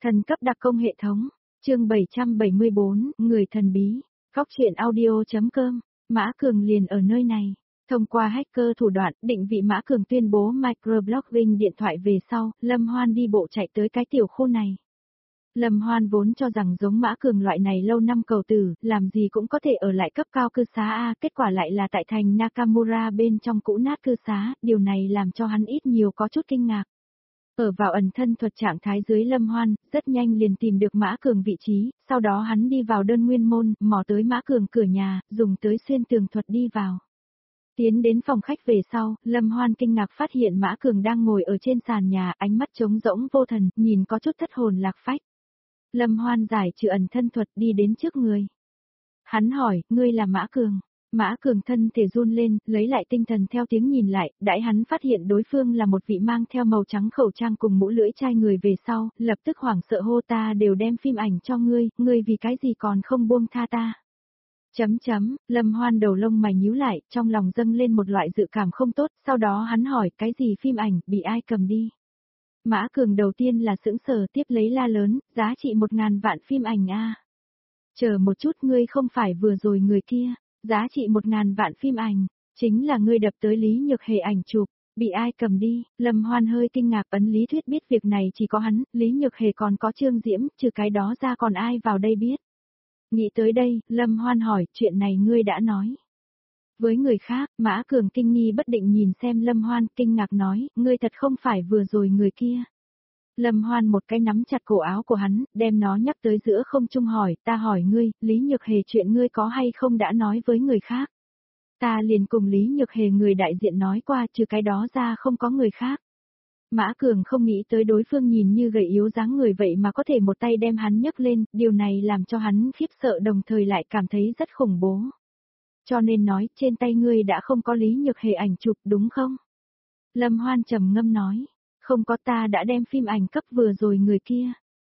Thần cấp đặc công hệ thống, chương 774, người thần bí, góc truyện audio.com, Mã Cường liền ở nơi này. Thông qua hacker thủ đoạn, định vị Mã Cường tuyên bố microblogging điện thoại về sau, Lâm Hoan đi bộ chạy tới cái tiểu khu này. Lâm Hoan vốn cho rằng giống Mã Cường loại này lâu năm cầu tử, làm gì cũng có thể ở lại cấp cao cư xá A, kết quả lại là tại thành Nakamura bên trong cũ nát cư xá, điều này làm cho hắn ít nhiều có chút kinh ngạc. Ở vào ẩn thân thuật trạng thái dưới Lâm Hoan, rất nhanh liền tìm được Mã Cường vị trí, sau đó hắn đi vào đơn nguyên môn, mò tới Mã Cường cửa nhà, dùng tới xuyên tường thuật đi vào. Tiến đến phòng khách về sau, Lâm Hoan kinh ngạc phát hiện Mã Cường đang ngồi ở trên sàn nhà, ánh mắt trống rỗng vô thần, nhìn có chút thất hồn lạc phách. Lâm Hoan giải trừ ẩn thân thuật đi đến trước người. Hắn hỏi, ngươi là Mã Cường. Mã Cường thân thể run lên, lấy lại tinh thần theo tiếng nhìn lại, đãi hắn phát hiện đối phương là một vị mang theo màu trắng khẩu trang cùng mũ lưỡi chai người về sau, lập tức hoảng sợ hô ta đều đem phim ảnh cho ngươi vì cái gì còn không buông tha ta. Lâm Hoan đầu lông mày nhíu lại, trong lòng dâng lên một loại dự cảm không tốt, sau đó hắn hỏi cái gì phim ảnh, bị ai cầm đi. Mã Cường đầu tiên là sững sờ tiếp lấy la lớn, giá trị 1.000 vạn phim ảnh a. Chờ một chút ngươi không phải vừa rồi người kia. Giá trị 1.000 vạn phim ảnh, chính là ngươi đập tới Lý Nhược Hề ảnh chụp, bị ai cầm đi, Lâm Hoan hơi kinh ngạc ấn lý thuyết biết việc này chỉ có hắn, Lý Nhược Hề còn có Trương Diễm, trừ cái đó ra còn ai vào đây biết. Nghĩ tới đây, Lâm Hoan hỏi, chuyện này ngươi đã nói. Với người khác, Mã Cường kinh nghi bất định nhìn xem Lâm Hoan kinh ngạc nói, ngươi thật không phải vừa rồi người kia. Lâm Hoan một cái nắm chặt cổ áo của hắn, đem nó nhắc tới giữa không trung hỏi, ta hỏi ngươi, Lý Nhược Hề chuyện ngươi có hay không đã nói với người khác. Ta liền cùng Lý Nhược Hề người đại diện nói qua trừ cái đó ra không có người khác. Mã Cường không nghĩ tới đối phương nhìn như gầy yếu dáng người vậy mà có thể một tay đem hắn nhấc lên, điều này làm cho hắn khiếp sợ đồng thời lại cảm thấy rất khủng bố. Cho nên nói, trên tay ngươi đã không có Lý Nhược Hề ảnh chụp đúng không? Lâm Hoan trầm ngâm nói. Không có, ta đã đem phim ảnh cấp vừa rồi người kia.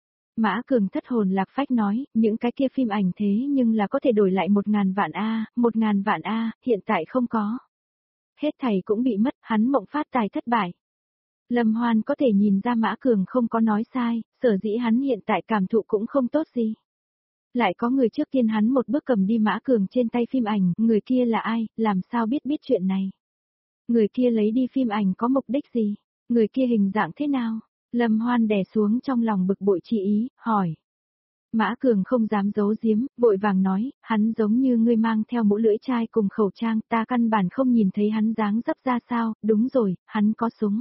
Mã Cường thất hồn lạc phách nói, những cái kia phim ảnh thế nhưng là có thể đổi lại 1.000 vạn A, 1.000 vạn A, hiện tại không có. Hết thảy cũng bị mất, hắn mộng phát tài thất bại. Lâm Hoan có thể nhìn ra Mã Cường không có nói sai, sở dĩ hắn hiện tại cảm thụ cũng không tốt gì. Lại có người trước tiên hắn một bước cầm đi Mã Cường trên tay phim ảnh, người kia là ai, làm sao biết chuyện này. Người kia lấy đi phim ảnh có mục đích gì? Người kia hình dạng thế nào? Lâm Hoan đè xuống trong lòng bực bội chi ý, hỏi. Mã Cường không dám giấu giếm, vội vàng nói, hắn giống như ngươi mang theo mũ lưỡi chai cùng khẩu trang, ta căn bản không nhìn thấy hắn dáng dấp ra sao, đúng rồi, hắn có súng.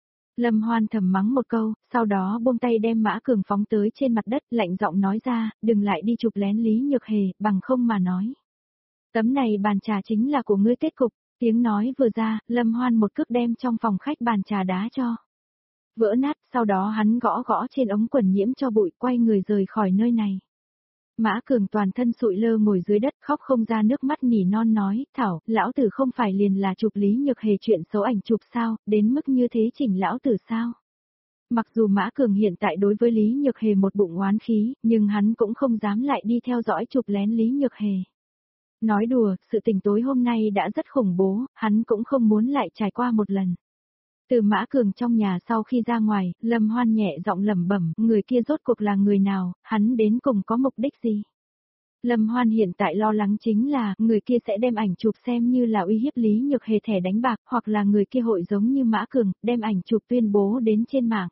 Lâm Hoan thầm mắng một câu, sau đó buông tay đem Mã Cường phóng tới trên mặt đất, lạnh giọng nói ra, đừng lại đi chụp lén Lý Nhược Hề, bằng không mà nói. Tấm này bàn trà chính là của ngươi kết cục. Tiếng nói vừa ra, Lâm Hoan một cước đem trong phòng khách bàn trà đá cho. Vỡ nát, sau đó hắn gõ gõ trên ống quần nhiễm cho bụi quay người rời khỏi nơi này. Mã Cường toàn thân sụi lơ ngồi dưới đất khóc không ra nước mắt nỉ non nói, Thảo, lão tử không phải liền là chụp Lý Nhược Hề chuyện xấu ảnh chụp sao, đến mức như thế chỉnh lão tử sao. Mặc dù Mã Cường hiện tại đối với Lý Nhược Hề một bụng oán khí, nhưng hắn cũng không dám lại đi theo dõi chụp lén Lý Nhược Hề. Nói đùa, sự tình tối hôm nay đã rất khủng bố, hắn cũng không muốn lại trải qua một lần. Từ Mã Cường trong nhà sau khi ra ngoài, Lâm Hoan nhẹ giọng lẩm bẩm, người kia rốt cuộc là người nào, hắn đến cùng có mục đích gì? Lâm Hoan hiện tại lo lắng chính là, người kia sẽ đem ảnh chụp xem như là uy hiếp Lý Nhược Hề thẻ đánh bạc, hoặc là người kia hội giống như Mã Cường, đem ảnh chụp tuyên bố đến trên mạng.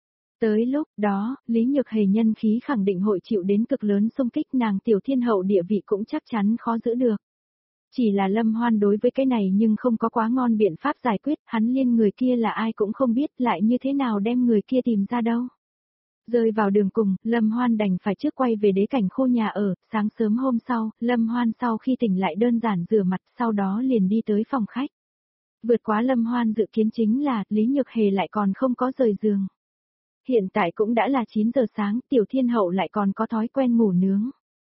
Tới lúc đó, Lý Nhược Hề nhân khí khẳng định hội chịu đến cực lớn xung kích, nàng tiểu thiên hậu địa vị cũng chắc chắn khó giữ được. Chỉ là Lâm Hoan đối với cái này nhưng không có quá ngon biện pháp giải quyết, hắn liên người kia là ai cũng không biết, lại như thế nào đem người kia tìm ra đâu. Rơi vào đường cùng, Lâm Hoan đành phải trước quay về đế cảnh khu nhà ở, sáng sớm hôm sau, Lâm Hoan sau khi tỉnh lại đơn giản rửa mặt, sau đó liền đi tới phòng khách. Vượt quá Lâm Hoan dự kiến chính là, Lý Nhược Hề lại còn không có rời giường. Hiện tại cũng đã là 9 giờ sáng, tiểu thiên hậu lại còn có thói quen ngủ nướng.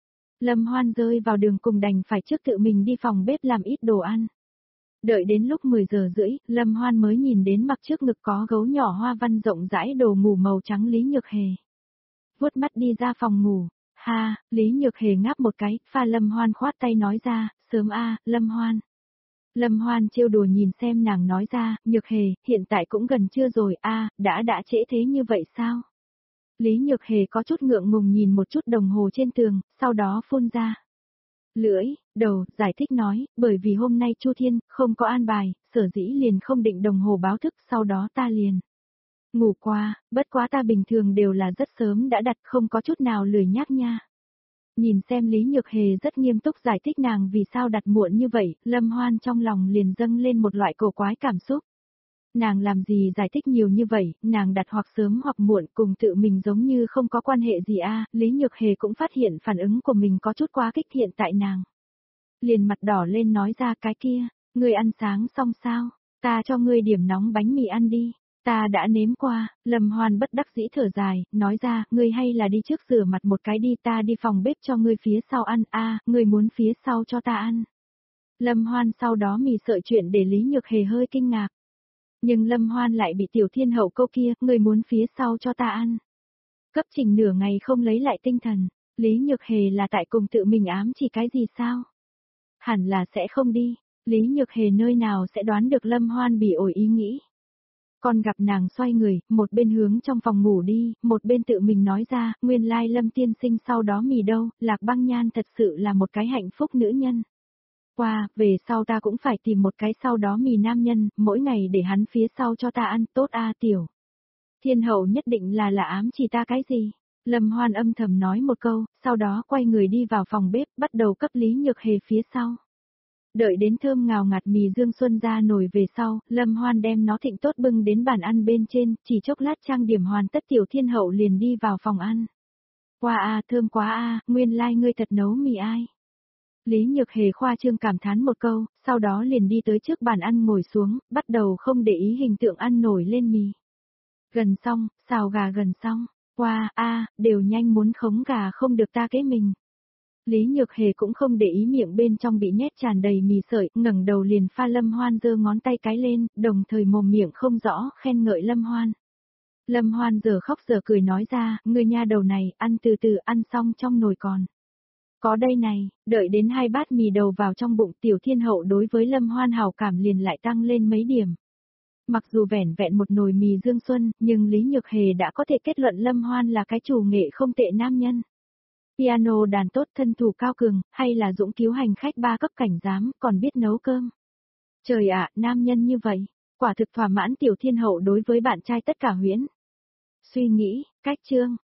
Lâm Hoan rơi vào đường cùng đành phải trước tự mình đi phòng bếp làm ít đồ ăn. Đợi đến lúc 10 giờ rưỡi, Lâm Hoan mới nhìn đến mặc trước ngực có gấu nhỏ hoa văn rộng rãi đồ ngủ màu trắng Lý Nhược Hề. Vuốt mắt đi ra phòng ngủ, ha, Lý Nhược Hề ngáp một cái, pha Lâm Hoan khoát tay nói ra, sớm a, Lâm Hoan. Lâm Hoan trêu đùa nhìn xem nàng nói ra, Nhược Hề, hiện tại cũng gần trưa rồi a, đã trễ thế như vậy sao? Lý Nhược Hề có chút ngượng ngùng nhìn một chút đồng hồ trên tường, sau đó phun ra. Lưỡi, đầu, giải thích nói, bởi vì hôm nay Chu Thiên không có an bài, sở dĩ liền không định đồng hồ báo thức, sau đó ta liền ngủ qua, bất quá ta bình thường đều là rất sớm đã đặt, không có chút nào lười nhác nha. Nhìn xem Lý Nhược Hề rất nghiêm túc giải thích nàng vì sao đặt muộn như vậy, Lâm Hoan trong lòng liền dâng lên một loại cổ quái cảm xúc. Nàng làm gì giải thích nhiều như vậy, nàng đặt hoặc sớm hoặc muộn cùng tự mình giống như không có quan hệ gì a. Lý Nhược Hề cũng phát hiện phản ứng của mình có chút quá kích hiện tại nàng. Liền mặt đỏ lên nói ra cái kia, ngươi ăn sáng xong sao, ta cho ngươi điểm nóng bánh mì ăn đi. Ta đã nếm qua, Lâm Hoan bất đắc dĩ thở dài, nói ra, ngươi hay là đi trước rửa mặt một cái đi, ta đi phòng bếp cho ngươi phía sau ăn, ngươi muốn phía sau cho ta ăn. Lâm Hoan sau đó mì sợi chuyện để Lý Nhược Hề hơi kinh ngạc. Nhưng Lâm Hoan lại bị Tiểu Thiên Hậu câu kia, ngươi muốn phía sau cho ta ăn. Cấp trình nửa ngày không lấy lại tinh thần, Lý Nhược Hề là tại cùng tự mình ám chỉ cái gì sao? Hẳn là sẽ không đi, Lý Nhược Hề nơi nào sẽ đoán được Lâm Hoan bị ổi ý nghĩ. Còn gặp nàng xoay người, một bên hướng trong phòng ngủ đi, một bên tự mình nói ra, nguyên lai Lâm tiên sinh sau đó mì đâu, Lạc Băng Nhan thật sự là một cái hạnh phúc nữ nhân. Qua, về sau ta cũng phải tìm một cái sau đó mì nam nhân, mỗi ngày để hắn phía sau cho ta ăn, tốt tiểu. Thiên hậu nhất định là ám chỉ ta cái gì? Lâm Hoan âm thầm nói một câu, sau đó quay người đi vào phòng bếp, bắt đầu cấp Lý Nhược Hề phía sau. Đợi đến thơm ngào ngạt mì Dương Xuân ra nồi về sau, Lâm Hoan đem nó thịnh tốt bưng đến bàn ăn bên trên, chỉ chốc lát trang điểm hoàn tất Tiểu Thiên Hậu liền đi vào phòng ăn. Qua thơm quá nguyên lai ngươi thật nấu mì ai. Lý Nhược Hề khoa trương cảm thán một câu, sau đó liền đi tới trước bàn ăn ngồi xuống, bắt đầu không để ý hình tượng ăn nổi lên mì. Gần xong, xào gà gần xong, qua đều nhanh muốn khống gà không được ta kế mình. Lý Nhược Hề cũng không để ý miệng bên trong bị nhét tràn đầy mì sợi, ngẩng đầu liền pha Lâm Hoan giơ ngón tay cái lên, đồng thời mồm miệng không rõ, khen ngợi Lâm Hoan. Lâm Hoan giờ khóc giờ cười nói ra, ngươi nha đầu này, ăn từ từ ăn xong trong nồi còn. Có đây này, đợi đến 2 bát mì đầu vào trong bụng Tiểu Thiên Hậu đối với Lâm Hoan hảo cảm liền lại tăng lên mấy điểm. Mặc dù vẻn vẹn một nồi mì Dương Xuân, nhưng Lý Nhược Hề đã có thể kết luận Lâm Hoan là cái chủ nghệ không tệ nam nhân. Piano đàn tốt, thân thủ cao cường, hay là dũng cứu hành khách 3 cấp cảnh giám, còn biết nấu cơm. Trời ạ, nam nhân như vậy, quả thực thỏa mãn Tiểu Thiên Hậu đối với bạn trai tất cả huyễn. Suy nghĩ, cách chương,